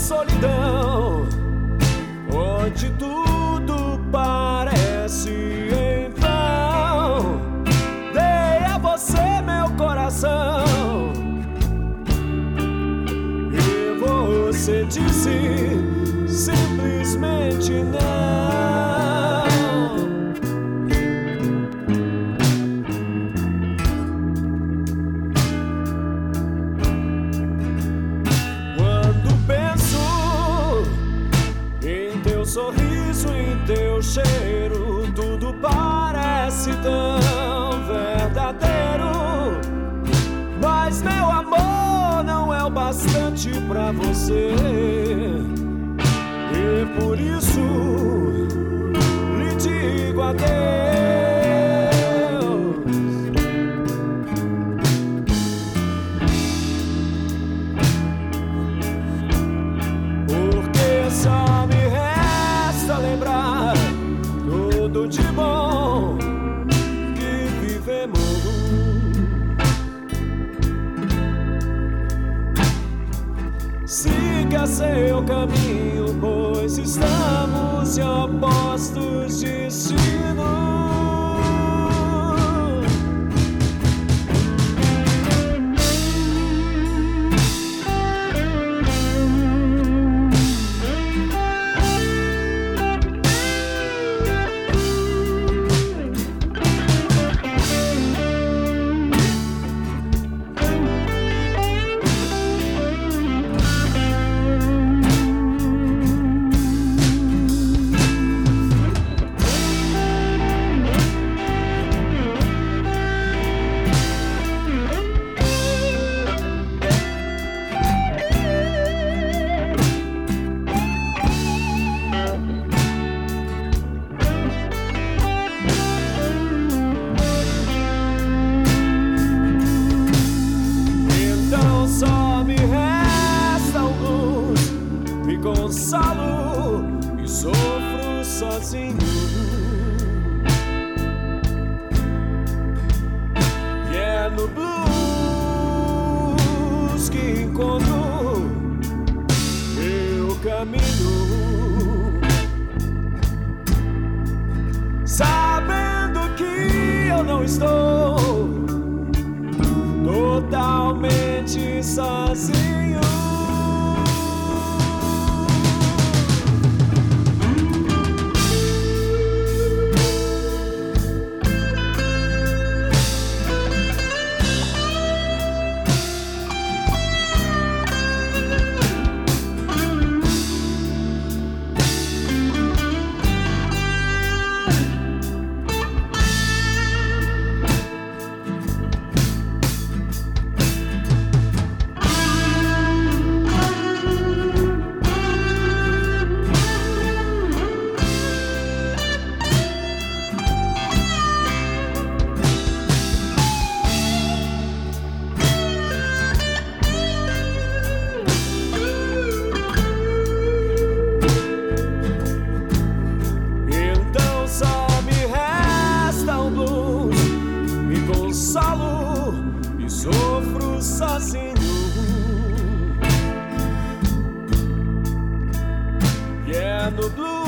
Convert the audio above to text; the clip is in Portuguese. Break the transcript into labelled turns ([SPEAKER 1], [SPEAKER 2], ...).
[SPEAKER 1] solidão, onde tudo parece em vão. Dei a você meu coração e você disse simplesmente não. Sorriso em teu cheiro, tudo parece tão verdadeiro. Mas meu amor não é o bastante pra você, e por isso lhe digo adeus. Porque só me lembrar tudo de bom que vivemos. Siga seu caminho, pois estamos em opostos destinos. Só me resta um blues, me consolo e sofro sozinho. E é no blues que encontro meu caminho, sabendo que eu não estou totalmente sozinho. Consolo e sofro sozinho. E é no blues